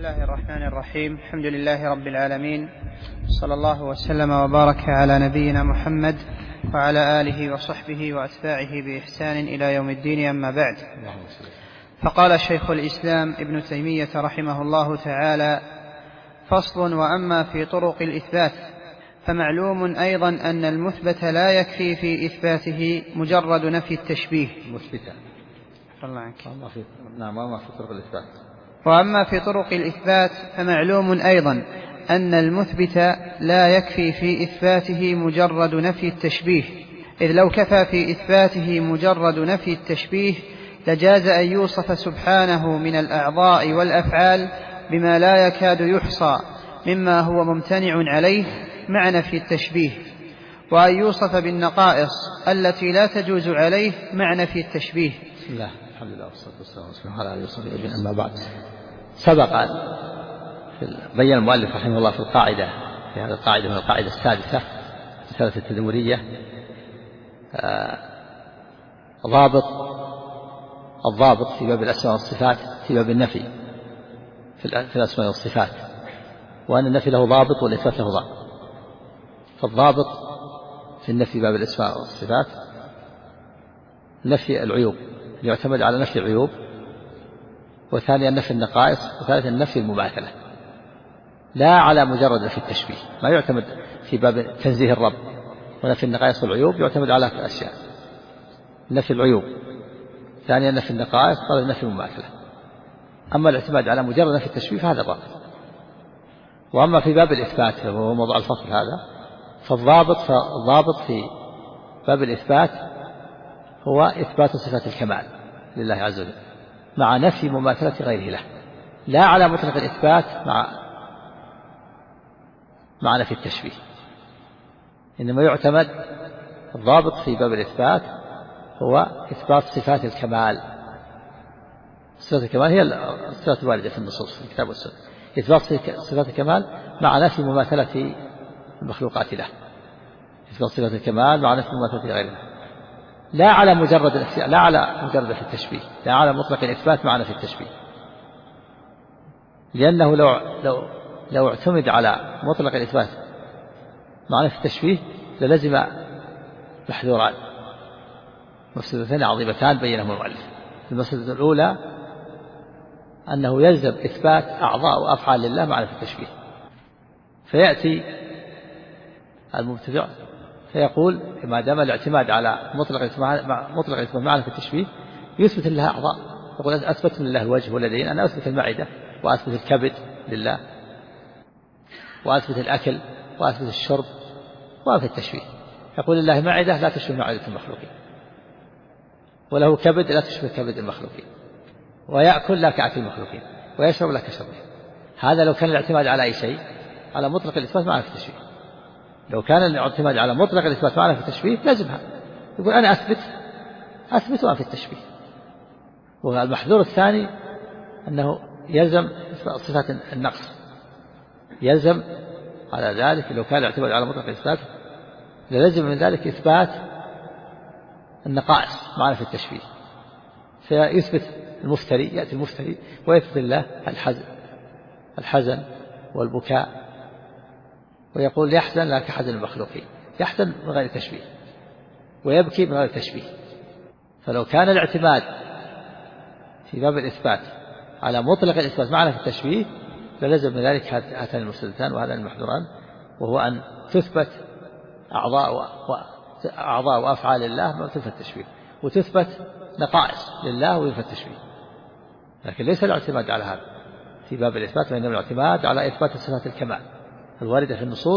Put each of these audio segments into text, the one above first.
الله الرحمن الرحيم. الحمد لله رب العالمين، صلى الله وسلم وبارك على نبينا محمد وعلى آله وصحبه وأتباعه بإحسان إلى يوم الدين، أما بعد. فقال شيخ الإسلام ابن تيمية رحمه الله تعالى: فصل: وأما في طرق الإثبات فمعلوم أيضا أن المثبت لا يكفي في إثباته مجرد نفي التشبيه. وأما في طرق الإثبات فمعلوم أيضا أن المثبت لا يكفي في إثباته مجرد نفي التشبيه، إذ لو كفى في إثباته مجرد نفي التشبيه لجاز أن يوصف سبحانه من الأعضاء والأفعال بما لا يكاد يحصى مما هو ممتنع عليه مع نفي التشبيه، وأن يوصف بالنقائص التي لا تجوز عليه مع نفي التشبيه. بسم الله، الحمد لله والصلاة والسلام على آله وصحبه أجمعين، أما بعد. سبق بين المؤلف رحمه الله في القاعدة، في هذه القاعدة من القاعدة السادسة مسألة التدمرية، الضابط في باب الأسماء والصفات في باب النفي في الأسماء والصفات، وأن النفي له ضابط والإثبات له ضابط. فالضابط في النفي باب الأسماء والصفات نفي العيوب، يعتمد على نفي العيوب، وثانيا نفي النقائص، وثالثا نفي المماثلة، لا على مجرد نفي التشبيه. ما يعتمد في باب تنزيه الرب ونفي النقائص والعيوب يعتمد على أشياء: نفي العيوب، ثانيا نفي النقائص، ثالثا نفي المماثلة. أما الاعتماد على مجرد نفي التشبيه فهذا باطل. وأما في باب الإثبات وهو موضوع الفصل هذا، فالضابط في باب الإثبات هو إثبات صفات الكمال لله عز وجل مع نفي مماثلة غيره له، لا على مطلق الإثبات مع نفي التشبيه. إنما يعتمد الضابط في باب الإثبات هو إثبات صفات الكمال. صفات الكمال هي الصفات الواردة في النصوص في الكتاب والسنة، إثبات صفات الكمال مع نفي مماثلة المخلوقات له، إثبات صفات الكمال مع نفي مماثلة غيره، لا على مجرد في التشبيه، لا على مطلق الإثبات مع نفي التشبيه. لأنه لو اعتمد على مطلق الإثبات مع نفي التشبيه للزم محذوران، مفسدتين عظيمتان بينهما المؤلف. المفسدة الأولى أنه يلزم إثبات أعضاء وأفعال لله مع نفي التشبيه، فيأتي المبتدع فيقول ما دام الاعتماد على مطلق الإثبات مع نفي التشبيه يثبت لله أعضاء، يقول أثبت لله الوجه واليدين، أنا أثبت المعدة وأثبت الكبد لله وأثبت الأكل وأثبت الشرب وأثبت التشبيه. يقول لله معدة لا تشبه معدة المخلوقين، وله كبد لا تشبه كبد المخلوقين، ويأكل لا كأكل المخلوقين، ويشرب لا كشربه. هذا لو كان الاعتماد على أي شيء على مطلق الإثبات مع نفي التشبيه. لو كان الاعتماد على مطلق الإثبات مع نفي التشبيه لازمها، يقول أنا أثبت وأنفي التشبيه. والمحذور الثاني أنه يلزم صفات النقص، يلزم على ذلك لو كان الاعتماد على مطلق الإثبات لازم من ذلك إثبات النقائص مع نفي التشبيه. فيثبت المفتري، يأتي المفتري ويثبت الله الحزن والبكاء، ويقول يحزن لا كحزن المخلوقين، يحزن من غير تشبيه ويبكي من غير تشبيه. فلو كان الاعتماد في باب الإثبات على مطلق الإثبات مع نفي التشبيه فلزم من ذلك هاتان المفسدتان وهذان المحذوران، وهو أن تثبت أعضاء وأفعال لله ما تثبت التشبيه، وتثبت نقائص لله وينفى التشبيه. لكن ليس الاعتماد على هذا في باب الإثبات، وإنما الاعتماد على إثبات صفات الكمال الواردة في النصوص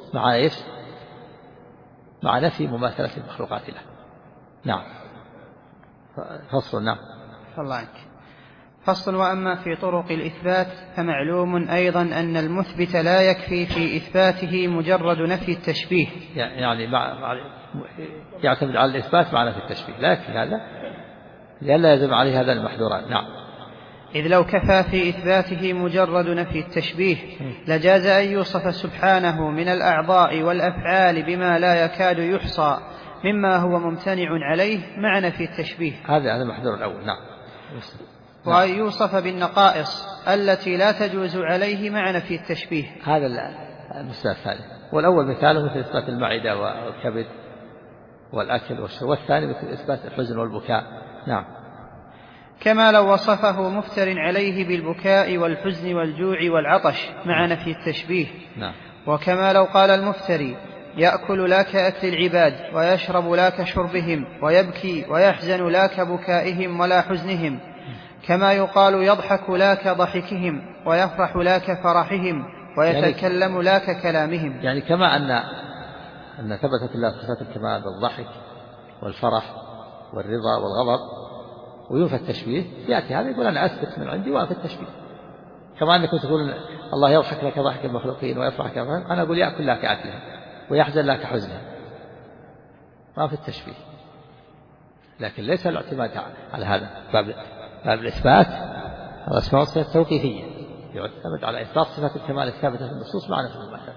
مع نفي مماثلة المخلوقات له. نعم. فصل. نعم. الله عنك. فصل: وأما في طرق الإثبات فمعلوم أيضا أن المثبت لا يكفي في إثباته مجرد نفي التشبيه، يعني يعتمد على الإثبات مع نفي التشبيه، لا يكفي هذا لئلا يلزم عليه هذا المحذوران. نعم. إذ لو كفى في إثباته مجرد نفي التشبيه لجاز أن يوصف سبحانه من الأعضاء والأفعال بما لا يكاد يحصى مما هو ممتنع عليه مع نفي التشبيه. هذا المحذور الأول. نعم. وأن يوصف بالنقائص التي لا تجوز عليه مع نفي التشبيه. هذا المثال الثاني. والأول مثاله مثل إثبات المعدة والكبد والأكل والشرب، والثاني مثل إثبات الحزن والبكاء. نعم. كما لو وصفه مفتر عليه بالبكاء والحزن والجوع والعطش مع نفي التشبيه. نعم. وكما لو قال المفتري: يأكل لا كأكل العباد، ويشرب لا كشربهم، ويبكي ويحزن لا كبكائهم ولا حزنهم. كما يقال: يضحك لا كضحكهم، ويفرح لا كفرحهم، ويتكلم لا ككلامهم. يعني كما أن ثبتت الله صفات الكمال بالضحك والفرح والرضا والغضب وينفى التشبيه، يأتي هذا يقول أنا أثبت من عندي وأنفي التشبيه. كما أنكم تقولون الله يضحك لك ضحك المخلوقين ويفرح كفرح، أنا أقول يأكل لك أكلهم ويحزن لك حزنهم، ما في التشبيه. لكن ليس الاعتماد على هذا باب الإثبات الأسماء والصفات التوقيفية، يعتمد على إثبات صفات الكمال الثابتة في النصوص مع نفس المثل،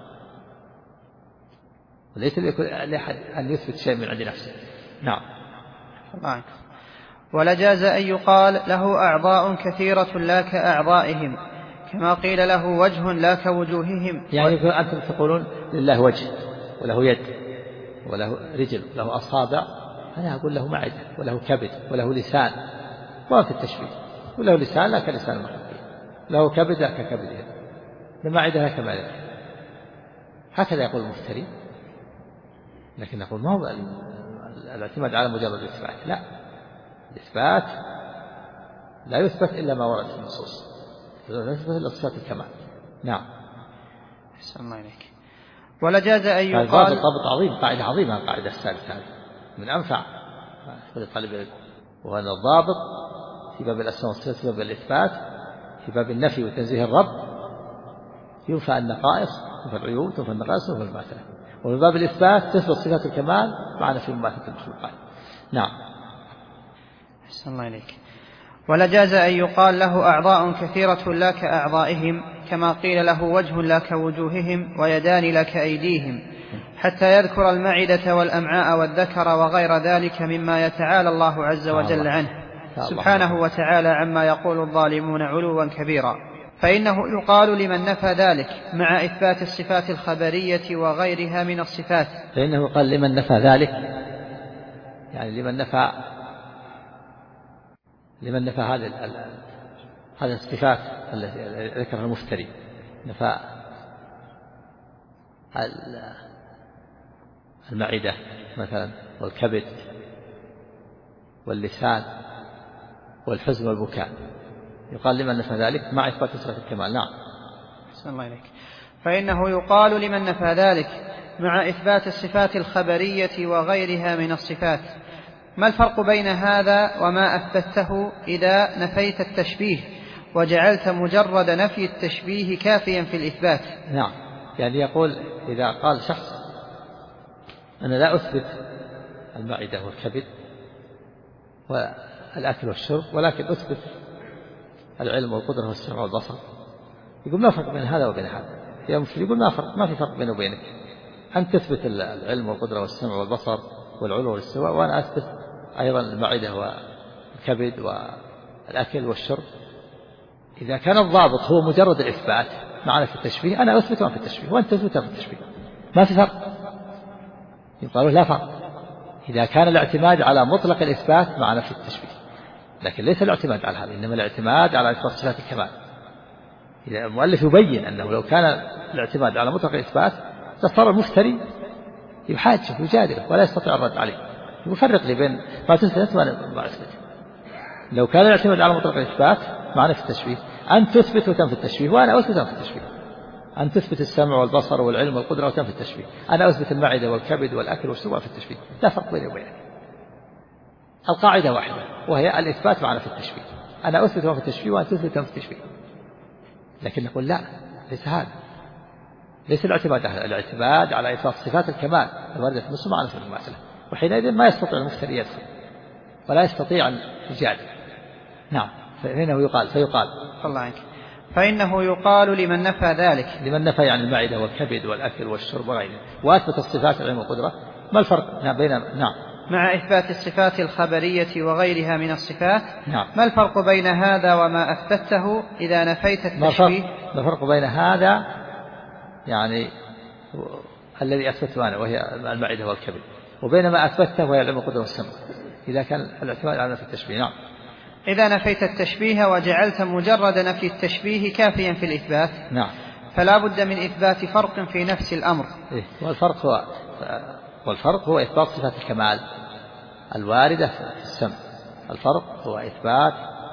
وليس لأحد أن يثبت شيء من عند نفسه. نعم. ولجاز أن يقال له أعضاء كثيرة لا كأعضائهم، كما قيل له وجه لا كوجوههم. يعني أنتم تقولون لله وجه وله يد وله رجل وله أصابع، أنا أقول له معدة وله كبد وله لسان، ما في التشبيه. وله لسان لا كلسان المخلوقين، له كبد لا ككبدهم، المعدة لا كمعدتهم، هكذا يقول المفتري. لكن نقول ما هو الاعتماد على مجرد الإثبات، لا، الإثبات لا يثبت إلا ما ورد في النصوص، لا يثبت إلا صفات الكمال. نعم. أحسن الله إليك. ولجاز أن يقال ضابط عظيم، قاعدة عظيمة، القاعدة الثالثة من أنفع طالب العلم، وهذا الضابط في باب الأسماء والصفات، في باب الإثبات، في باب النفي وتنزيه الرب ينفى النقائص، ينفى العيوب، تنفى النقائص، تنفى المماثلة. وفي باب الإثبات تثبت صفات الكمال مع نفي مماثلة المخلوقات. نعم. أحسن الله إليك. ولجاز أن يقال له أعضاء كثيرة لا كأعضائهم، كما قيل له وجه لا كوجوههم، ويدان لا كأيديهم، حتى يذكر المعدة والأمعاء والذكر وغير ذلك مما يتعالى الله عز وجل عنه سبحانه وتعالى عما يقول الظالمون علوا كبيرا. فإنه يقال لمن نفى ذلك مع إثبات الصفات الخبرية وغيرها من الصفات. فإنه يقال لمن نفى ذلك، يعني لمن نفى هذه الصفات التي ذكرها المفتري، نفى المعدة مثلا والكبد واللسان والحزن والبكاء، يقال لمن نفى ذلك مع إثبات صفات الكمال. نعم. أحسن الله إليك. فإنه يقال لمن نفى ذلك مع إثبات الصفات الخبرية وغيرها من الصفات. ما الفرق بين هذا وما أثبته إذا نفيت التشبيه وجعلت مجرد نفي التشبيه كافيا في الإثبات؟ نعم. يعني يقول إذا قال شخص أنا لا أثبت المعدة والكبد والأكل والشرب، ولكن أثبت العلم والقدرة والسمع والبصر، يقول ما فرق بين هذا وبين هذا؟ يقول ما في فرق بينه وبينك، أنت تثبت العلم والقدرة والسمع والبصر والعلو والاستواء، وأنا أثبت أيضا المعدة والكبد والأكل والشرب. إذا كان الضابط هو مجرد الإثبات معنا في التشبيه، أنا أثبت ما في التشبيه وأنت تثبت في التشبيه، ما في فرق. يقولون لا فرق إذا كان الاعتماد على مطلق الإثبات معنا في التشبيه، لكن ليس الاعتماد على هذا، إنما الاعتماد على إثبات صفات الكمال. إذا المؤلف يبين أنه لو كان الاعتماد على مطلق الإثبات صار المفتري يحاجه ويجادله ولا يستطيع الرد عليه، يفرق لي بين ما تثبت وما أثبت. لو كان الاعتماد على مطلق الإثبات معنا في التشبيه، أن تثبت وتنفي التشبيه وأنا أثبت وتنفي التشبيه، أن تثبت السمع والبصر والعلم والقدرة وتنفي التشبيه، أنا أثبت المعدة والكبد والأكل والشرب في التشبيه، لا فرق بيني وبينك. القاعدة واحدة وهي الإثبات معنا في التشبيه، أنا أثبت ما في التشبيه وأن تثبت ما في التشبيه. لكن نقول لا، ليس هذا، ليس الاعتماد على إثبات صفات الكمال الواردة في النصوص معنا في المماثلة، وحينئذ ما يستطيع المفتري يدخل ولا يستطيع أن يجادل. نعم. فيقال الله عنك. فإنه يقال لمن نفى ذلك، لمن نفى يعني المعدة والكبد والأكل والشرب وغيره، وأثبت الصفات العلم والقدرة، ما الفرق بين نعم مع إثبات الصفات الخبرية وغيرها من الصفات. نعم. ما الفرق بين هذا وما أثبته إذا نفيت التشبيه؟ ما الفرق بين هذا يعني الذي أثبته أنا وهي المعدة والكبد، وبين ما أثبته وهي العلم والقدرة والسمع، إذا كان الاعتماد على نفي التشبيه. نعم. إذا نفيت التشبيه وجعلت مجرد نفي التشبيه كافيا في الإثبات، نعم، فلا بد من إثبات فرق في نفس الأمر. والفرق هو إثبات صفات الكمال الواردة في السمع. الفرق هو إثبات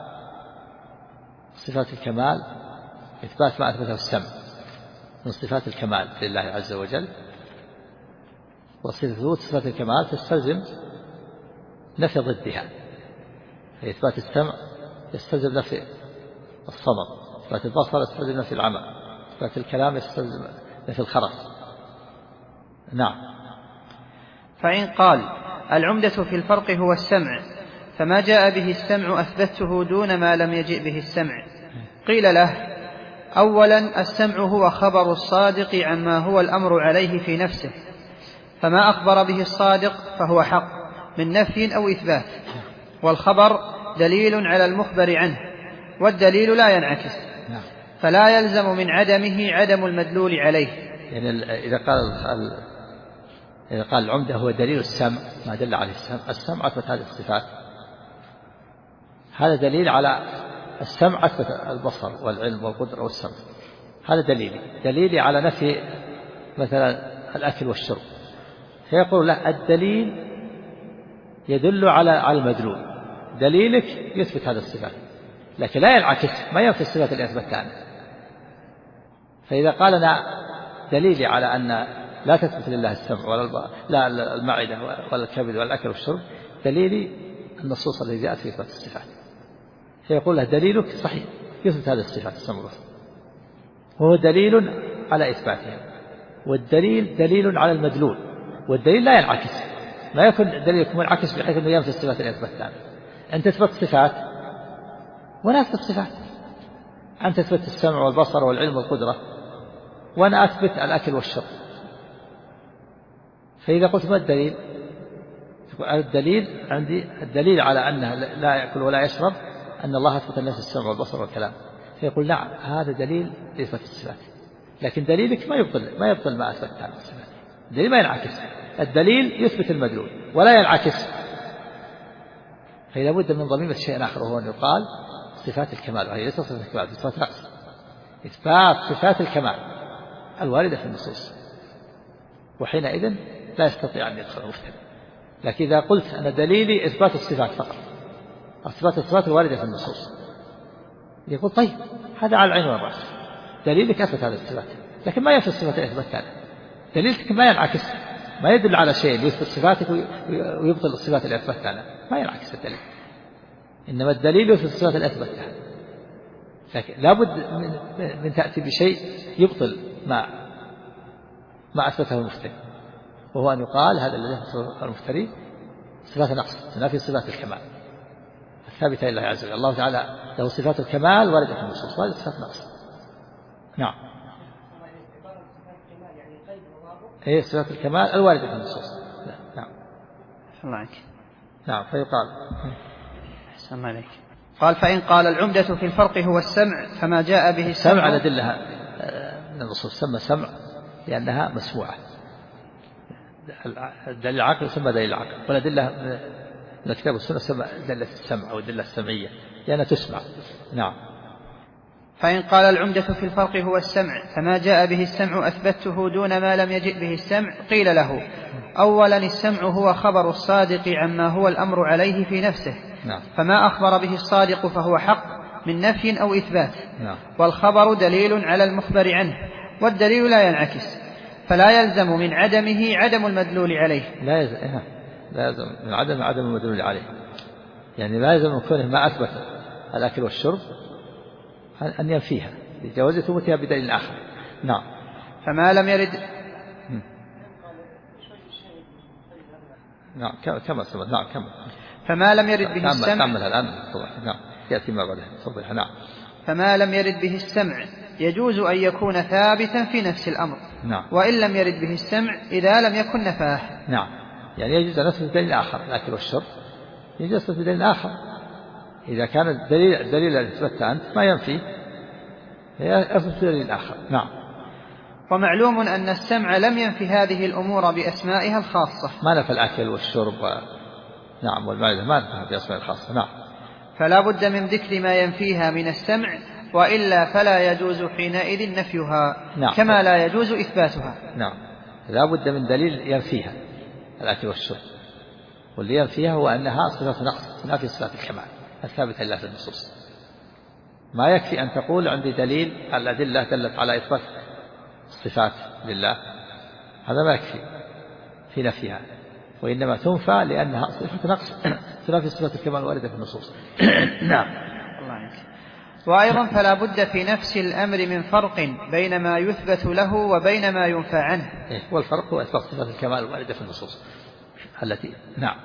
صفات الكمال، إثبات ما أثبته السمع من صفات الكمال لله عز وجل. وصفات صفات الكمال تستلزم نفي ضدها. إثبات السمع يستلزم نفي الصمم، إثبات البصر يستلزم نفي العمى، إثبات الكلام يستلزم نفي الخرس. نعم. فإن قال العمدة في الفرق هو السمع، فما جاء به السمع أثبته دون ما لم يجئ به السمع، قيل له: أولا السمع هو خبر الصادق عما هو الأمر عليه في نفسه، فما أخبر به الصادق فهو حق من نفي أو إثبات، والخبر دليل على المخبر عنه، والدليل لا ينعكس، فلا يلزم من عدمه عدم المدلول عليه. يعني إذا قال العمدة هو دليل السمع، ما دل عليه السمع أثبت هذه الصفات، هذا دليل على السمع أثبت البصر والعلم والقدرة والسمع، هذا دليلي على نفي مثلا الأكل والشرب. فيقول له الدليل يدل على المدلول، دليلك يثبت هذه الصفات، لكن لا ينعكس، ما ينفي الصفات اللي أثبتها. فإذا قال أنا دليلي على أن لا تثبت لله السمع ولا لا المعدة ولا الكبد ولا الأكل والشرب، دليلي النصوص التي جاءت في إثبات الصفات. فيقول له دليلك صحيح يثبت هذه الصفات السمع والبصر، وهو دليل على إثباتها، والدليل دليل على المدلول، والدليل لا ينعكس، ما يكون دليلك منعكس بحيث أنه ينفي الصفات اللي أثبتها. أنت تثبت صفات وأنا أثبت صفات، أنت تثبت السمع والبصر والعلم والقدرة وأنا أثبت الأكل والشرب. فإذا قلت ما الدليل؟ الدليل عندي الدليل على أنه لا يأكل ولا يشرب أن الله أثبت النفس السمع والبصر والكلام. فيقول نعم هذا دليل لإثبات الصفات، لكن دليلك ما يبطل ما أثبت هذه الصفات، الدليل ما ينعكس، الدليل يثبت المدلول ولا ينعكس. فإذا بد من ضميمة شيء آخر، وهو أن يقال صفات الكمال، وهي ليست صفات الكمال، صفات نقص، إثبات صفات الكمال الواردة في النصوص، وحينئذ لا يستطيع أن يدخل المفترض. لكن إذا قلت أنا دليلي إثبات الصفات فقط، إثبات الصفات الواردة في النصوص، يقول طيب هذا على العين والرأس، دليلك أثبت هذه الصفات، لكن ما ينفي الصفات اللي أثبتها، دليلك ما ينعكس، ما يدل على شيء يثبت صفاتك ويبطل الصفات اللي أثبتها، ما ينعكس الدليل، إنما الدليل يثبت الصفات اللي أثبتها. لكن لابد من تأتي بشيء يبطل ما أثبته المفتري، وهو أن يقال هذا الذي أثبته المفتري صفات نقص تنافي صفات الكمال الثابتة لله عز وجل. الله تعالى له صفات الكمال واردة في النصوص، وهذه صفات نقص. نعم. هي صفات الكمال الواردة في النصوص. نعم. الله عنك. نعم. فيقال أحسن عليك. قال فإن قال العمدة في الفرق هو السمع، فما جاء به السمع على دلها من النصوص، سمى سمع لأنها مسموعة، دليل العقل ثم دليل العقل، والأدلة من الكتاب والسنة سمى دلة السمع أو الدلة السمعية لأنها تسمع. نعم. فإن قال العمدة في الفرق هو السمع، فما جاء به السمع أثبته دون ما لم يجئ به السمع، قيل له أولا السمع هو خبر الصادق عما هو الأمر عليه في نفسه. نعم. فما أخبر به الصادق فهو حق من نفي أو إثبات. نعم. والخبر دليل على المخبر عنه، والدليل لا ينعكس، فلا يلزم من عدمه عدم المدلول عليه. لا يلزم من عدم المدلول عليه، يعني لا يلزم من كونه ما أثبت الأكل والشرب أن ينفيها لجواز ثبوتها بدليل آخر. نعم. فما لم يرد نعم كما سبق. نعم كما فما لم يرد به السمع. كمل الآن. نعم يأتي ما بعده. تفضل. نعم. فما لم يرد به السمع يجوز أن يكون ثابتا في نفس الأمر. نعم. وإن لم يرد به السمع إذا لم يكن نفاه. نعم. يعني يجوز أن نثبت بدليل آخر، الأكل والشرب يجوز نثبت بدليل آخر. إذا كان الدليل الذي أثبته أنت ما ينفي أثبت بدليل آخر. نعم. ومعلوم أن السمع لم ينفي هذه الأمور بأسمائها الخاصة. ما نفى الأكل والشرب نعم والمعدة ما نفى بأسمائها الخاصة. نعم. فلا بد من ذكر ما ينفيها من السمع، وإلا فلا يجوز حينئذ نفيها. نعم. كما لا يجوز إثباتها. نعم. لا بد من دليل ينفيها الأكل والشرب، واللي ينفيها هو أنها صفة نقص تنافي صفات الكمال الثابتة لله في النصوص. ما يكفي أن تقول عندي دليل الأدلة دلت على إثبات الصفات لله، هذا ما يكفي في نفيها، وإنما تنفى لأنها صفة نقص تنافي صفات الكمال الواردة في النصوص. نعم. الله عنك. وأيضا فلا بد في نفس الأمر من فرق بين ما يثبت له وبين ما ينفى عنه. والفرق هو إثبات صفات الكمال الواردة في النصوص التي نعم.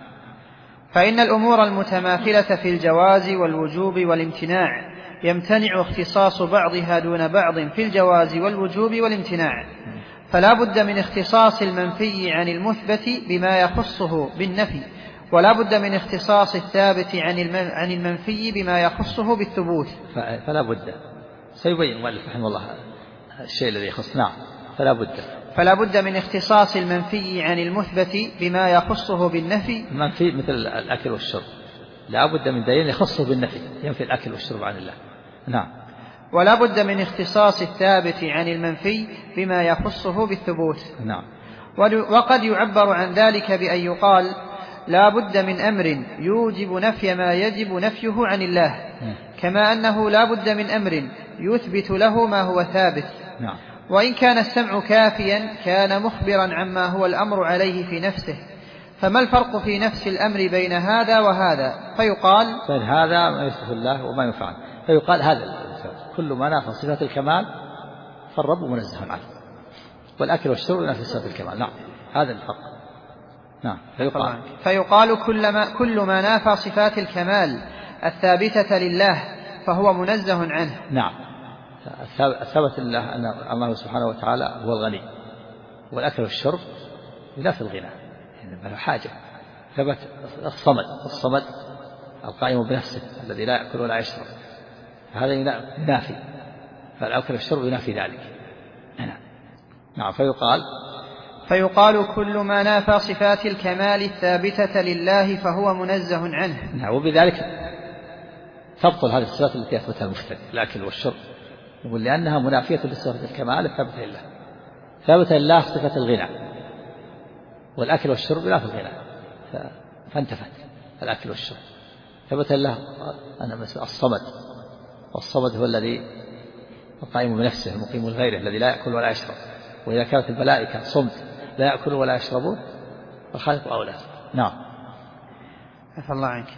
فإن الأمور المتماثلة في الجواز والوجوب والامتناع يمتنع اختصاص بعضها دون بعض في الجواز والوجوب والامتناع، فلا بد من اختصاص المنفي عن المثبت بما يخصه بالنفي، ولا بد من اختصاص الثابت عن المنفي بما يخصه بالثبوت. فلا بد سيبين المؤلف رحمه الله الشيء الذي يخص. نعم. فلا بد من اختصاص المنفي عن المثبت بما يخصه بالنفي. المنفي مثل الأكل والشرب لا بد من دليل يخصه بالنفي ينفي الأكل والشرب عن الله. نعم. ولا بد من اختصاص الثابت عن المنفي بما يخصه بالثبوت. نعم. وقد يعبر عن ذلك بأن يقال لا بد من أمر يوجب نفي ما يجب نفيه عن الله، كما أنه لا بد من أمر يثبت له ما هو ثابت. نعم. وإن كان السمع كافيا كان مخبرا عما هو الأمر عليه في نفسه، فما الفرق في نفس الأمر بين هذا وهذا؟ فيقال هذا ما يصف الله وما ينفعه، فيقال هذا كل ما نافى صفات الكمال فالرب منزه عنه، والأكل والشرب ينافي صفات الكمال. نعم. هذا الفرق. نعم. فيقال كل ما نافى صفات الكمال الثابتة لله فهو منزه عنه. نعم. ثبت لله أن الله سبحانه وتعالى هو الغني، والأكل والشرب ينافي الغنى، يعني ما له حاجة. ثبت الصمد القائم بنفسه الذي لا يأكل ولا يشرب، هذا ينافي، فالأكل والشرب ينافي ذلك. نعم. فيقال كل ما نافى صفات الكمال الثابتة لله فهو منزه عنه. نعم. وبذلك تبطل هذه الصفات التي أثبتها المفتري الأكل والشرب، يقول لأنها منافية لصفة الكمال الثابتة لله. ثابتة لله صفة الغنى، والأكل والشرب ينافي الغنى، فانتفت الأكل والشرب. ثبت له أن الصمد، والصمد هو الذي القائم بنفسه المقيم لغيره الذي لا يأكل ولا يشرب. وإذا كانت الملائكة صمد لا يأكل ولا يشربون فالخالق أولى. نعم. عفى الله عنك.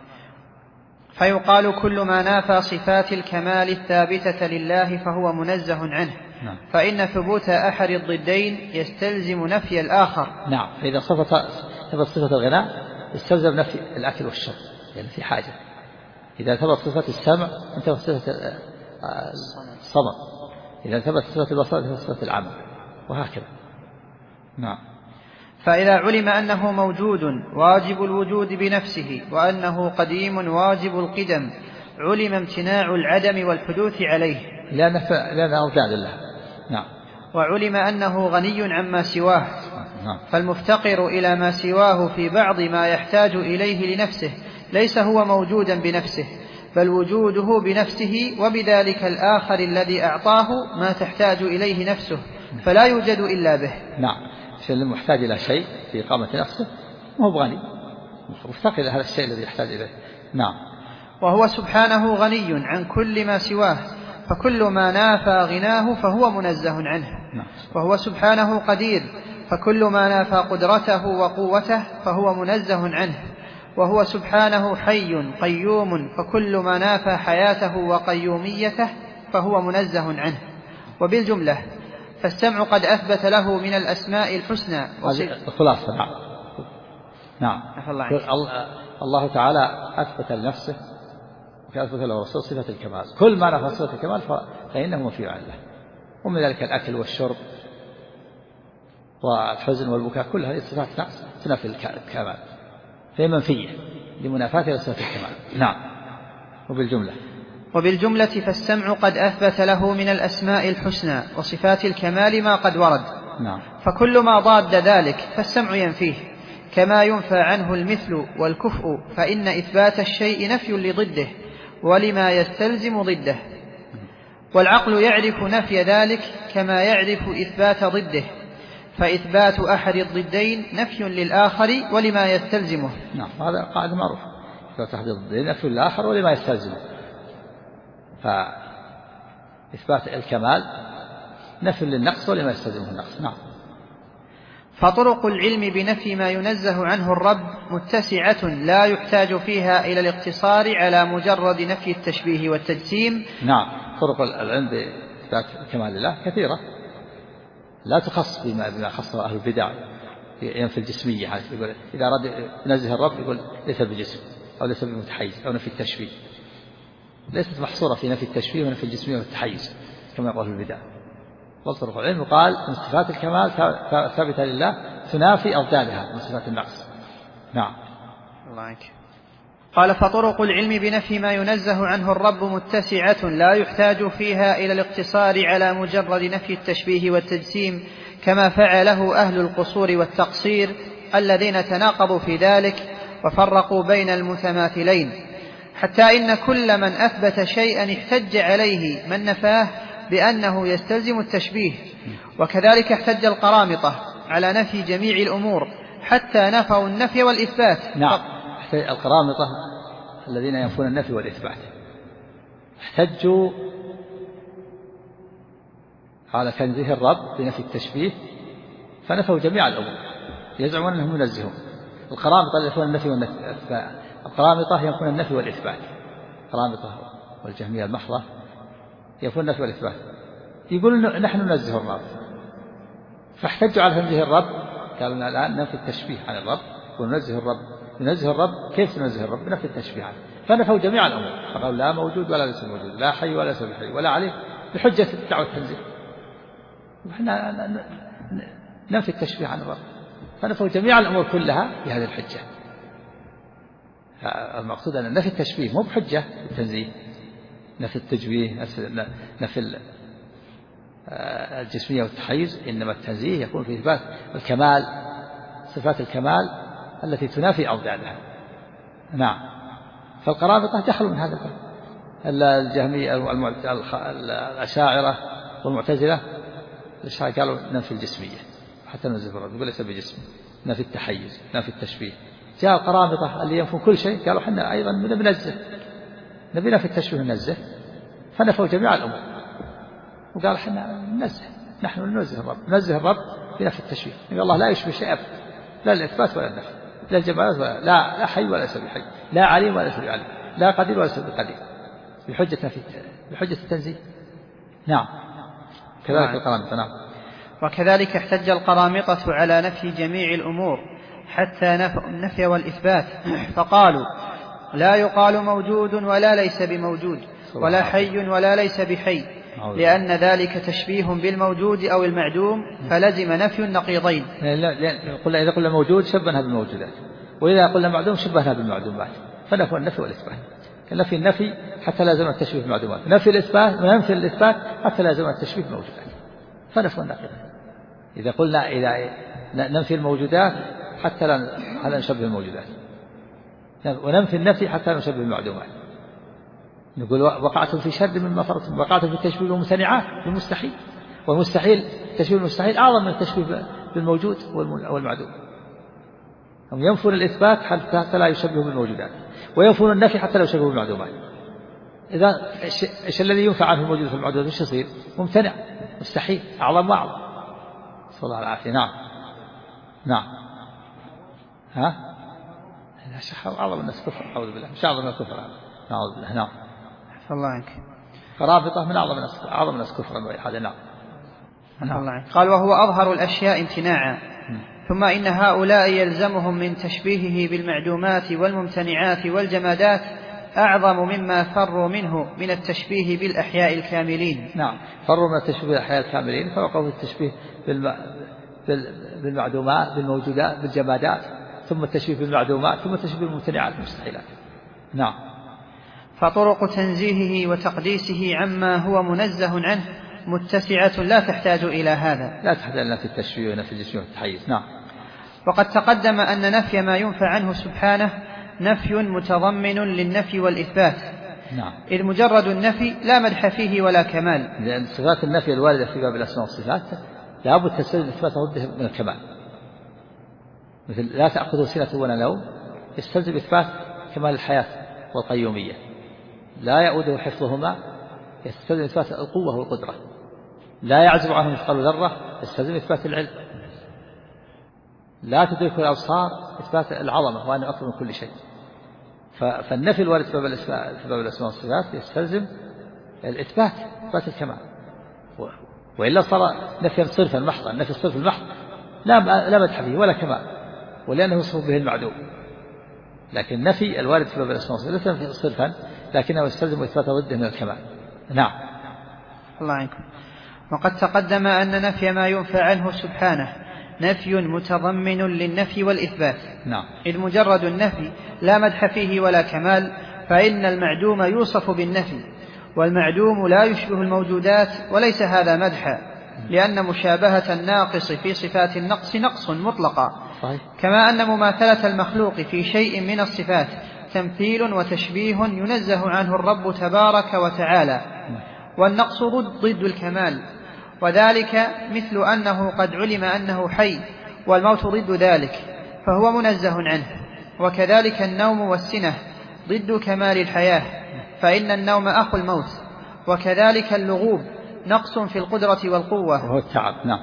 فيقال كل ما نافى صفات الكمال الثابتة لله فهو منزه عنه. نعم. فإن ثبوت أحد الضدين يستلزم نفي الآخر. نعم. فإذا ثبت صفة الغناء يستلزم نفي الأكل والشرب، يعني في حاجة. إذا ثبت صفة السمع انتفت صفة الصمت، إذا ثبت صفة البصر انتفت صفة العمى، وهكذا. نعم. فإذا علم أنه موجود واجب الوجود بنفسه، وأنه قديم واجب القدم، علم امتناع العدم والحدوث عليه لأنه أرجع لله. نعم. وعلم أنه غني عما سواه. نعم. فالمفتقر إلى ما سواه في بعض ما يحتاج إليه لنفسه ليس هو موجودا بنفسه، بل وجوده بنفسه، وبذلك الآخر الذي أعطاه ما تحتاج إليه نفسه فلا يوجد إلا به. نعم. الشيء المحتاج إلى شيء في إقامة نفسه ما هو بغني، مفتقر إلى هذا الشيء الذي يحتاج إليه. نعم. وهو سبحانه غني عن كل ما سواه، فكل ما نافى غناه فهو منزه عنه. نعم. وهو سبحانه قدير، فكل ما نافى قدرته وقوته فهو منزه عنه. وهو سبحانه حي قيوم، فكل ما نافى حياته وقيوميته فهو منزه عنه. وبالجملة فالسمع قد أثبت له من الأسماء الحسنى الخلاصة. نعم. نعم. الله تعالى أثبت لنفسه وأثبت له رسول صفة الكمال، كل ما نفى صفة الكمال فإنه منفي عن الله، ومن ذلك الأكل والشرب والحزن والبكاء كلها صفات نقص تنافي الكمال، فهي منفية لمنافاتها صفات الكمال. نعم. وبالجملة فالسمع قد أثبت له من الأسماء الحسنى وصفات الكمال ما قد ورد. نعم. فكل ما ضاد ذلك فالسمع ينفيه، كما ينفى عنه المثل والكفء، فإن إثبات الشيء نفي لضده ولما يستلزم ضده، والعقل يعرف نفي ذلك كما يعرف إثبات ضده، فإثبات أحد الضدين نفي للآخر ولما يستلزمه. نعم، هذا قاعدة معروفة، إثبات أحد الضدين نفي للآخر ولما يستلزمه، فإثبات الكمال نفي للنقص ولما يستلزمه النقص. نعم. فطرق العلم بنفي ما ينزه عنه الرب متسعة لا يحتاج فيها إلى الاقتصار على مجرد نفي التشبيه والتجسيم. نعم، طرق العلم بإثبات كمال الله كثيرة، لا تخص بما خصه أهل البدع ينفي الجسمية. يقول إذا أراد ينزه الرب يقول ليس بجسم أو ليس بمتحيز أو نفي التشبيه، ليست محصورة في نفي التشبيه ونفي الجسمية والتحيز كما يقول البدع. وطرق العلم وقال من صفات الكمال ثابتة لله تنافي أضدادها من صفات النقص. نعم. الله عنك. قال فطرق العلم بنفي ما ينزه عنه الرب متسعة لا يحتاج فيها إلى الاقتصار على مجرد نفي التشبيه والتجسيم كما فعله أهل القصور والتقصير الذين تناقضوا في ذلك وفرقوا بين المتماثلين، حتى إن كل من أثبت شيئا احتج عليه من نفاه بأنه يستلزم التشبيه، وكذلك احتج القرامطة على نفي جميع الأمور حتى نفوا النفي والإثبات. نعم، القرامطة الذين ينفون النفي والإثبات احتجوا على تنزيه الرب بنفي التشبيه فنفوا جميع الأمور، يزعمون أنهم ينزهون. القرامطة ينفون النفي والإثبات، القرامطة ينفون النفي والإثبات، القرامطة والجهمية المحضة ينفون النفي والإثبات، يقولون نحن ننزه الرب، فاحتجوا على تنزيه الرب، قالوا الآن ننفي التشبيه عن الرب وننزه الرب. ننزه الرب كيف ننزه الرب؟ بنفي التشبيه عنه، فنفوا جميع الأمور، فقالوا لا موجود ولا ليس موجود، لا حي ولا ليس بحي ولا عليه، بحجة دعوة التنزيه. وإحنا ننفي التشبيه عن الرب، فنفوا جميع الأمور كلها بهذه الحجة. المقصود أن نفي التشبيه مو بحجة التنزيه، نفي التجويه، نفي الجسمية والتحيز، إنما التنزيه يكون في إثبات الكمال، صفات الكمال التي تنافي أضدادها. نعم. فالقرامطة دخلوا من هذا الباب، الجهمية الأشاعرة والمعتزلة قالوا ننفي الجسمية حتى ننزه الرب، يقول ليس بجسم، نفي التحيز، نفي التشبيه. جاء القرامطة اللي ينفون كل شيء قالوا حنا أيضا بننزه، نبينا في التشبيه ننزه، فنفوا جميع الأمور وقال حنا ننزه، نحن ننزه الرب، ننزه الرب بنفي التشبيه، إن الله لا يشبه شيء أبدا، لا الإثبات ولا النفي، لا الجمالات ولا لا حي ولا ليس بحي، لا عليم ولا ليس بعليم، لا قدير ولا ليس بقدير، بحجة التنزيه. نعم. كذلك القرامطة. نعم. وكذلك احتج القرامطة على نفي جميع الأمور حتى النفي والإثبات، فقالوا لا يقال موجود ولا ليس بموجود، ولا حي ولا ليس بحي، لأن ذلك تشبيه بالموجود أو المعدوم، فلزم نفي النقيضين. إذا قلنا موجود شبهنا بالموجودات، وإذا قلنا معدوم شبهنا بالمعدومات، فنفي النفي والإثبات. نفي النفي حتى لازم التشبيه بالمعدومات، نفي الإثبات وننفي الإثبات حتى لازم التشبيه بالموجودات، فنفي النقيضين. إذا قلنا إذا ننفي الموجودات حتى لا نشبه الموجودات، وننفي النفي حتى لا نشبه المعدومات، نقول وقعتم في شر مما فرضتم، وقعتم في التشبيه بالممتنعات بالمستحيل، والمستحيل التشبيه بالمستحيل أعظم من التشبيه بالموجود والمعدوم. هم ينفون الإثبات حتى لا يشبهوا بالموجودات، وينفون النفي حتى لا يشبهوا بالمعدومات. إذا إيش الذي ينفع عنه الموجود في المعدومات؟ إيش يصير؟ ممتنع، مستحيل، أعظم وأعظم. صلى الله العافية. نعم. نعم. ها؟ أعظم الناس كفر، أعوذ بالله، مش أعظم الناس كفر، أعوذ بالله. نعم. صلى الله عنك. قرابطة من أعظم الناس كفرا. هذا نعم. الله عنك. قال وهو أظهر الأشياء امتناعا. ثم إن هؤلاء يلزمهم من تشبيهه بالمعدومات والممتنعات والجمادات أعظم مما فروا منه من التشبيه بالأحياء الكاملين. نعم، فروا من التشبيه بالأحياء الكاملين، فوقعوا في التشبيه بالمعدومات بالموجودات بالجمادات، ثم التشبيه بالمعدومات، ثم التشبيه بالممتنعات المستحيلات. نعم. فطرق تنزيهه وتقديسه عما هو منزه عنه متسعة لا تحتاج إلى هذا، لا تحتاج إلى نفي التشبيه ونفي الجسم والتحيز. نعم. وقد تقدم أن نفي ما ينفى عنه سبحانه نفي متضمن للنفي والإثبات. نعم. إذ مجرد النفي لا مدح فيه ولا كمال، لأن صفات النفي الواردة في باب الأسماء والصفات لابد تستلزم إثبات ضده من الكمال، مثل لا تأخذه سنة ولا نوم يستلزم إثبات كمال الحياة والقيومية، لا يؤوده حفظهما يستلزم إثبات القوة والقدرة، لا يعزب عنه مثقال ذرة يستلزم إثبات العلم، لا تدرك الأبصار إثبات العظمة وأن أكبر من كل شيء. فالنفي الوارد في باب الأسماء والصفات يستلزم الإثبات، إثبات الكمال، وإلا صار نفيا صرفا محضا. النفي الصرف المحض لا مدح فيه ولا كمال، ولأنه يوصف به المعدوم. لكن النفي الوارد في باب الأسماء والصفات ليس صرفا، لكنه يستلزم إثبات ضده من الكمال. نعم. الله عنكم. وقد تقدم أن نفي ما ينفى عنه سبحانه نفي متضمن للنفي والإثبات. نعم. إذ مجرد النفي لا مدح فيه ولا كمال، فإن المعدوم يوصف بالنفي، والمعدوم لا يشبه الموجودات، وليس هذا مدحا، لأن مشابهة الناقص في صفات النقص نقص مطلقا، كما أن مماثلة المخلوق في شيء من الصفات تمثيل وتشبيه ينزه عنه الرب تبارك وتعالى، والنقص ضد الكمال، وذلك مثل أنه قد علم أنه حي، والموت ضد ذلك فهو منزه عنه. وكذلك النوم والسنة ضد كمال الحياة، فإن النوم أخو الموت. وكذلك اللغوب نقص في القدرة والقوة وهو التعب. نعم.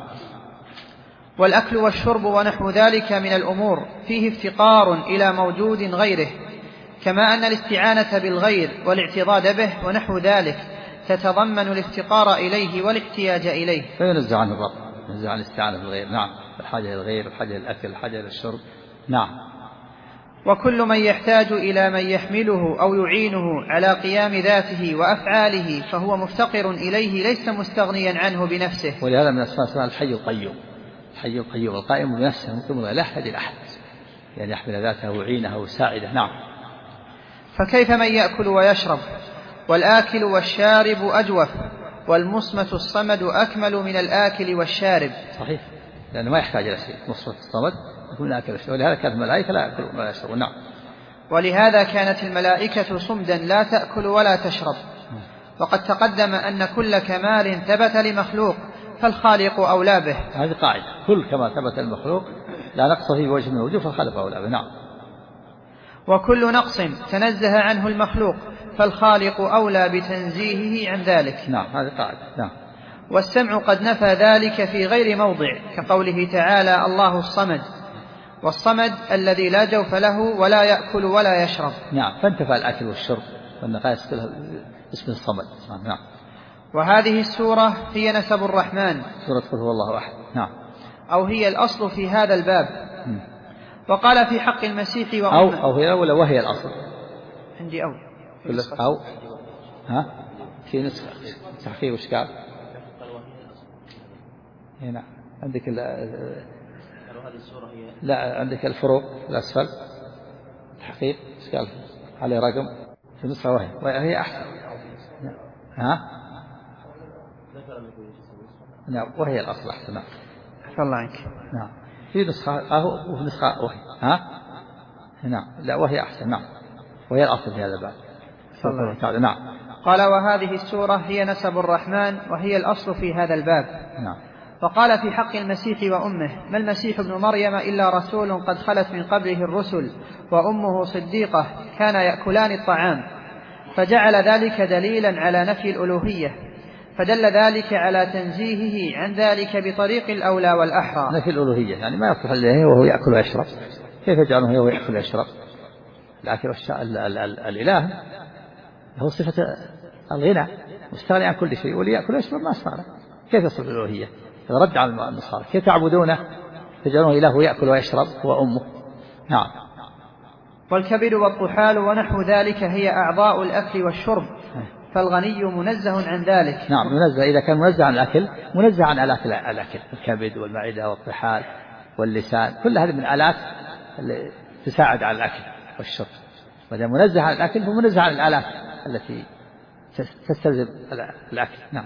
والأكل والشرب ونحو ذلك من الأمور فيه افتقار إلى موجود غيره، كما أن الاستعانة بالغير والاعتضاد به ونحو ذلك تتضمن الافتقار إليه والاحتياج إليه، فينزع عنه الرب، ينزع عن الاستعانة بالغير. نعم. الحاجة إلى الغير، الحاجة إلى الأكل، الحاجة إلى الشرب. نعم. وكل من يحتاج إلى من يحمله أو يعينه على قيام ذاته وأفعاله فهو مفتقر إليه، ليس مستغنيا عنه بنفسه. ولهذا من أسماء الحي القيوم، الحي القيوم القائم بنفسه مقيم لا يحتاج إلى أحد، يعني يحمل ذاته ويعينه ويساعده. نعم. فكيف من يأكل ويشرب، والآكل والشارب أجوف، والمصمت الصمد أكمل من الآكل والشارب. صحيح، لأنه ما يحتاج إلى شيء. مصمت الصمد يكون آكل ويشرب، ولهذا كانت الملائكة لا يأكل ولا يشرب. نعم. ولهذا كانت الملائكة صمدا لا تأكل ولا تشرب. وقد تقدم أن كل كمال ثبت لمخلوق فالخالق أولى به. هذه قاعدة، كل كما ثبت المخلوق لا نقص فيه وجه من الوجوه فالخالق أولى به. نعم. وكل نقص تنزه عنه المخلوق فالخالق أولى بتنزيهه عن ذلك. نعم، هذه قاعدة. نعم. والسمع قد نفى ذلك في غير موضع، كقوله تعالى الله الصمد، والصمد الذي لا جوف له ولا يأكل ولا يشرب. نعم. فانتفى الأكل والشرب والنقائص كلها اسم الصمد. نعم. وهذه السورة هي نسب الرحمن، سورة قل هو الله أحد. نعم. أو هي الأصل في هذا الباب. وقال في حق المسيح وأمه، أو هي الأولى وهي الأصل. عندي أو ها في نسخة تحقيق وإشكال. هنا عندك لا عندك الفروق الأسفل تحقيق إشكال عليه رقم في نسخة وهي أحسن. ها نعم، وهي الأصل أحسن. نعم. الله عنك. نعم. في نسخة وفي نسخة وهي. ها نعم. لا وهي أحسن. نعم. وهي الأصل في هذا الباب. نعم. قال وهذه السورة هي نسب الرحمن وهي الأصل في هذا الباب. نعم. وقال في حق المسيح وأمه، ما المسيح ابن مريم إلا رسول قد خلت من قبله الرسل وأمه صديقة كان يأكلان الطعام، فجعل ذلك دليلا على نفي الألوهية، فدل ذلك على تنزيهه عن ذلك بطريق الأولى والأحرى. نفي الألوهية يعني ما يصلح إليه وهو يأكل ويشرب، كيف يجعله هو يأكل ويشرب؟ لكن الإله هو صفة الغنى مستغني عن كل شيء، وليأكل ويشرب ما استغنى، كيف يصل الألوهية؟ إذا رد على النصارى كيف تعبدونه تجعلونه إله يأكل ويشرب هو أمه. نعم. والكبد والطحال ونحو ذلك هي أعضاء الأكل والشرب، فالغني منزه عن ذلك. نعم منزه، إذا كان منزه عن الأكل منزه عن آلات الأكل، الكبد والمعدة والطحال واللسان، كل هذه من آلات اللي تساعد على الأكل والشرب. وإذا منزه عن الأكل فمنزه عن الآلات التي تستلزم الأكل. نعم.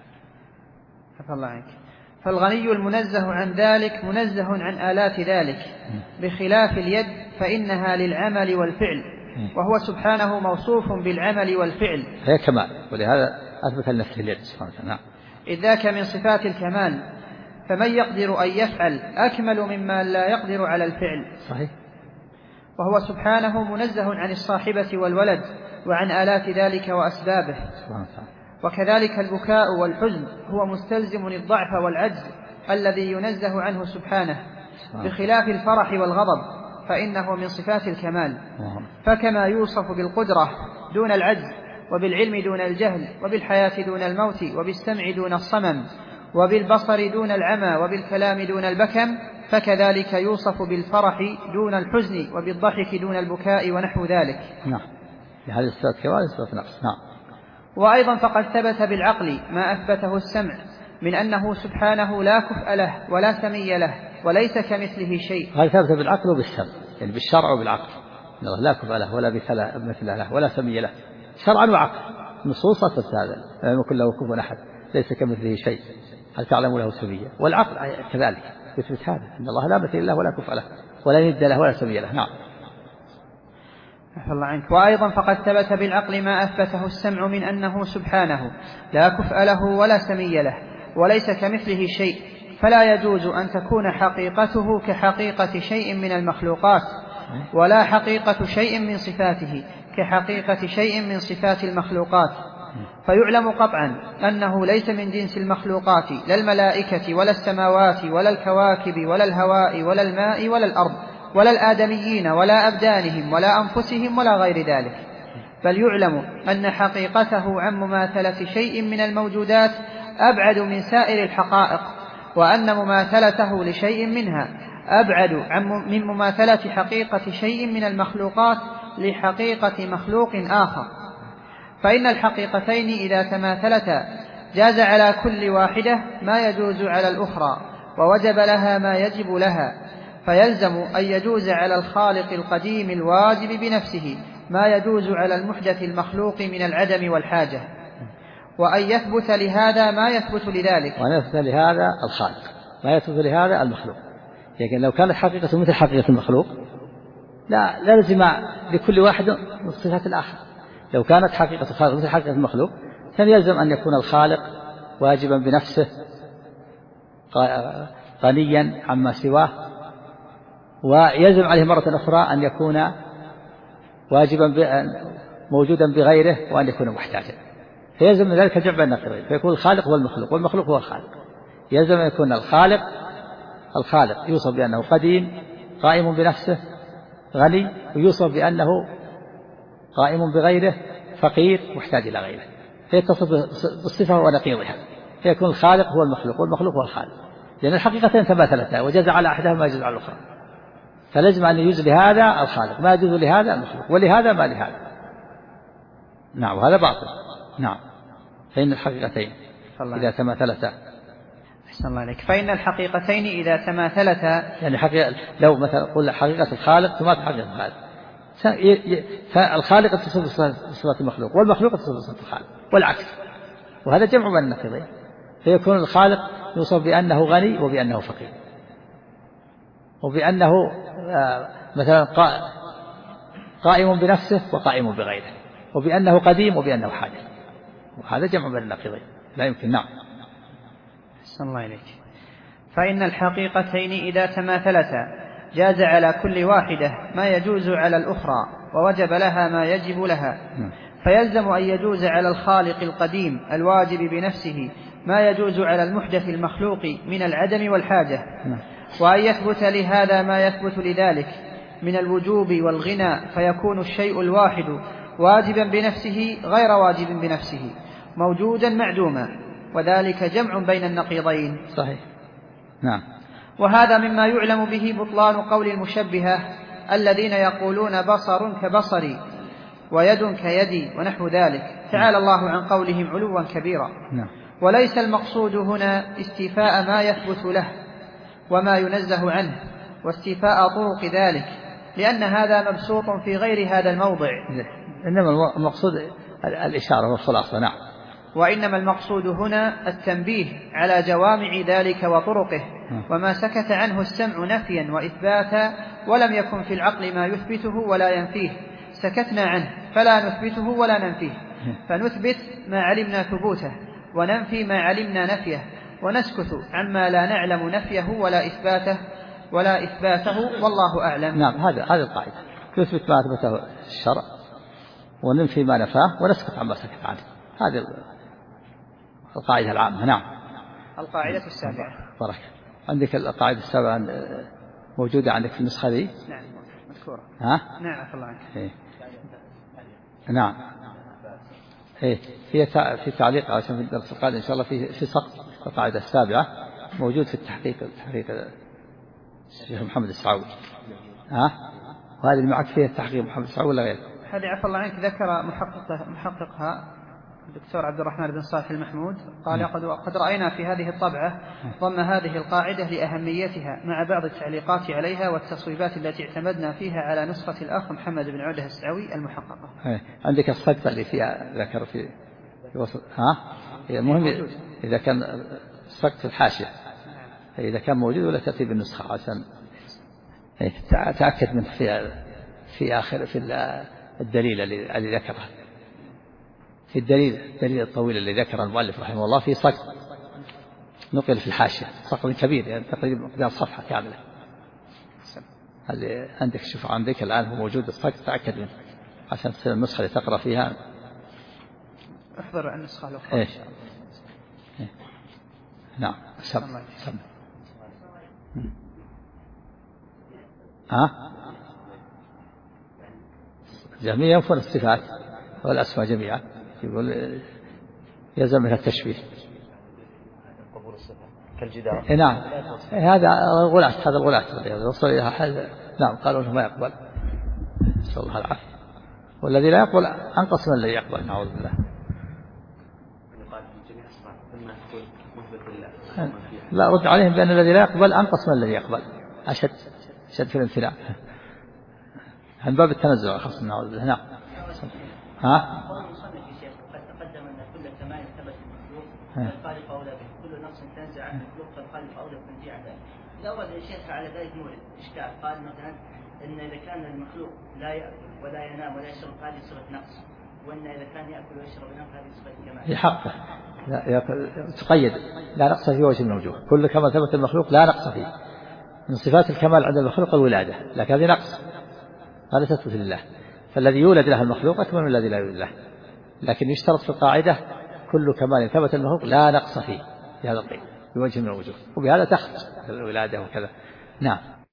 الله عنك. فالغني المنزه عن ذلك منزه عن آلات ذلك، بخلاف اليد فإنها للعمل والفعل، وهو سبحانه موصوف بالعمل والفعل، هي كمال، ولهذا أثبت لنفسه اليد سبحانه وتعالى. نعم. إذ ذاك من صفات الكمال، فمن يقدر أن يفعل أكمل مما لا يقدر على الفعل. صحيح. وهو سبحانه منزه عن الصاحبة والولد وعن آلات ذلك وأسبابه. وكذلك البكاء والحزن هو مستلزم الضعف والعجز الذي ينزه عنه سبحانه، بخلاف الفرح والغضب فإنه من صفات الكمال. فكما يوصف بالقدرة دون العجز، وبالعلم دون الجهل، وبالحياة دون الموت، وبالسمع دون الصمم، وبالبصر دون العمى، وبالكلام دون البكم، فكذلك يوصف بالفرح دون الحزن، وبالضحك دون البكاء، ونحو ذلك. نعم. هذه صفات كمال صفات نقص. نعم. وأيضا فقد ثبت بالعقل ما أثبته السمع من أنه سبحانه لا كفء له ولا سمي له وليس كمثله شيء. هذا ثبت بالعقل وبالسمع، يعني بالشرع وبالعقل، إن الله لا كفء له ولا مثل له ولا سمي له، شرعا وعقل. نصوص أثبت هذا، لم يكن له كفوا أحد، ليس كمثله شيء، هل تعلم له سميا. والعقل كذلك يثبت هذا، إن الله لا مثل له ولا كفء له ولا ند له ولا سمي له. نعم. الله عنك. وأيضا فقد ثبت بالعقل ما أثبته السمع من أنه سبحانه لا كفء له ولا سمي له وليس كمثله شيء، فلا يجوز أن تكون حقيقته كحقيقة شيء من المخلوقات، ولا حقيقة شيء من صفاته كحقيقة شيء من صفات المخلوقات. فيعلم قطعا أنه ليس من جنس المخلوقات، لا الملائكة ولا السماوات ولا الكواكب ولا الهواء ولا الماء ولا الأرض ولا الآدميين ولا أبدانهم ولا أنفسهم ولا غير ذلك، بل يعلم أن حقيقته عن مماثلة شيء من الموجودات أبعد من سائر الحقائق، وأن مماثلته لشيء منها أبعد من مماثلة حقيقة شيء من المخلوقات لحقيقة مخلوق آخر. فإن الحقيقتين إذا تماثلتا جاز على كل واحدة ما يجوز على الأخرى، ووجب لها ما يجب لها، فيلزم أن يجوز على الخالق القديم الواجب بنفسه ما يجوز على المحدث المخلوق من العدم والحاجة، وأن يثبت لهذا ما يثبت لذلك، وأن يثبت لهذا الخالق ما يثبت لهذا المخلوق. لكن لو كانت حقيقة مثل حقيقة المخلوق لا لازم لكل واحد من صفات الآخر. لو كانت حقيقة الخالق مثل حقيقة المخلوق كان يلزم أن يكون الخالق واجبا بنفسه غنيا عما سواه، ويلزم عليه مرة أخرى أن يكون واجبا موجودا بغيره، وأن يكون محتاجا. فيلزم من ذلك الجمع بين النقيضين، فيكون الخالق هو المخلوق والمخلوق هو الخالق. يلزم أن يكون الخالق يوصف بأنه قديم قائم بنفسه غني، ويوصف بأنه قائم بغيره فقير محتاج إلى غيره، فيتصف بالصفة ونقيضها، فيكون الخالق هو المخلوق والمخلوق هو الخالق، لأن الحقيقتين تماثلتا وجاز على أحدهما ما يجوز على الأخرى. فلازم أن يجوز لهذا الخالق ما يجوز لهذا المخلوق، ولهذا ما لهذا. نعم. وهذا باطل. نعم. فإن الحقيقتين إذا تماثلتا. أحسن الله عليك. فإن الحقيقتين إذا تماثلتا، يعني لو مثلا قلنا حقيقة الخالق تماثل حقيقة الخالق، فالخالق يتصف بصفات المخلوق والمخلوق يتصف بصفات الخالق والعكس، وهذا جمع بين النقيضين. فيكون الخالق يوصف بأنه غني وبأنه فقير، وبأنه مثلا قائم بنفسه وقائم بغيره، وبأنه قديم وبأنه حادث، وهذا جمع بين النقيضين لا يمكن. نعم. أحسن الله إليك. فإن الحقيقتين إذا تماثلتا جاز على كل واحدة ما يجوز على الأخرى، ووجب لها ما يجب لها، فيلزم أن يجوز على الخالق القديم الواجب بنفسه ما يجوز على المحدث المخلوق من العدم والحاجة، وأن يثبت لهذا ما يثبت لذلك من الوجوب والغنى، فيكون الشيء الواحد واجبا بنفسه غير واجب بنفسه، موجودا معدوما، وذلك جمع بين النقيضين. صحيح. نعم. وهذا مما يعلم به بطلان قول المشبهة الذين يقولون بصر كبصري، ويد كيدي ونحو ذلك، تعالى الله عن قولهم علوا كبيرا. وليس المقصود هنا استيفاء ما يثبت له وما ينزه عنه واستيفاء طرق ذلك، لأن هذا مبسوط في غير هذا الموضع، إنما المقصود الإشارة والخلاصة. نعم. وإنما المقصود هنا التنبيه على جوامع ذلك وطرقه، وما سكت عنه السمع نفيا وإثباتا ولم يكن في العقل ما يثبته ولا ينفيه، سكتنا عنه فلا نثبته ولا ننفيه، فنثبت ما علمنا ثبوته وننفي ما علمنا نفيه، ونسكت عما لا نعلم نفيه ولا إثباته والله أعلم. نعم، هذه القاعدة، نثبت ما أثبته الشرع وننفي ما نفاه ونسكت عما سكت عنه، هذه القاعدة العامة. نعم. القاعدة السابعة. بارك. عندك القاعدة السابعة موجودة عندك في النسخة دي؟ نعم مذكورة. نعم عفى الله عنك. نعم. في تعليق عشان في الدرس القادم إن شاء الله في سقط القاعدة السابعة موجود في التحقيق الشيخ محمد السعوي. وهذه اللي معك فيها التحقيق محمد السعوي ولا غير؟ هذه عفى الله عنك ذكر محققها الدكتور عبد الرحمن بن صالح المحمود، قال قد رأينا في هذه الطبعة ضم هذه القاعدة لأهميتها مع بعض التعليقات عليها والتصويبات التي اعتمدنا فيها على نسخة الأخ محمد بن عوده السعوي المحققة. عندك السقطة اللي فيها ذكر في وسط. المهم إذا كان سقط الحاشية إذا كان موجود ولا تأتي بالنسخة عشان تأكد من في آخر في الدليل الذي ذكره، في الدليل الطويل الذي ذكره المؤلف رحمه الله في سقط نقل في الحاشية، سقط كبير يعني تقريبا مقدار صفحة كاملة. اللي عندك شوف عندك الآن هو موجود السقط، تأكد منه عشان تصير النسخة اللي تقرأ فيها. احضر النسخة الأخرى. نعم. جميع ينفون الصفات والأسماء جميعا، يقول يلزم منها التشبيه. قبول الصفة كالجدار. نعم. هذا الغلاة نعم قالوا انه ما يقبل، نسأل الله العافية. والذي لا يقبل أنقص من الذي يقبل، نعوذ بالله. لا رد عليهم بأن الذي لا يقبل أنقص من الذي يقبل، أشد في الامتناع عن باب التنزع خاصة، نعوذ بالله. نعم. قد تقدم أن كل كمال ثبت المخلوق فالخالق أولى به، كل نقص تنزع عن المخلوق فالخالق أولى بالتنزيع عن ذلك. إذا أورد الشيخ على ذلك مورد إشكال، قال مثلا أن إذا كان المخلوق لا يأكل ولا ينام ولا يشرب هذه صفة نقص، وأن إذا كان يأكل ويشرب وينام هذه صفة كمال. في حقه تقيد لا نقص في وجه من الوجوه، كل كما ثبت المخلوق لا نقص فيه. من صفات الكمال عند المخلوق الولادة، لكن هذه نقص هذا تثبت لله، فالذي يولد له المخلوق أكمل من الذي لا يولد له، لكن يشترط في القاعدة كل كمال ثبت المخلوق لا نقص فيه في هذا القيد بوجه من الوجوه، وبهذا تختص الولادة وكذا. نعم.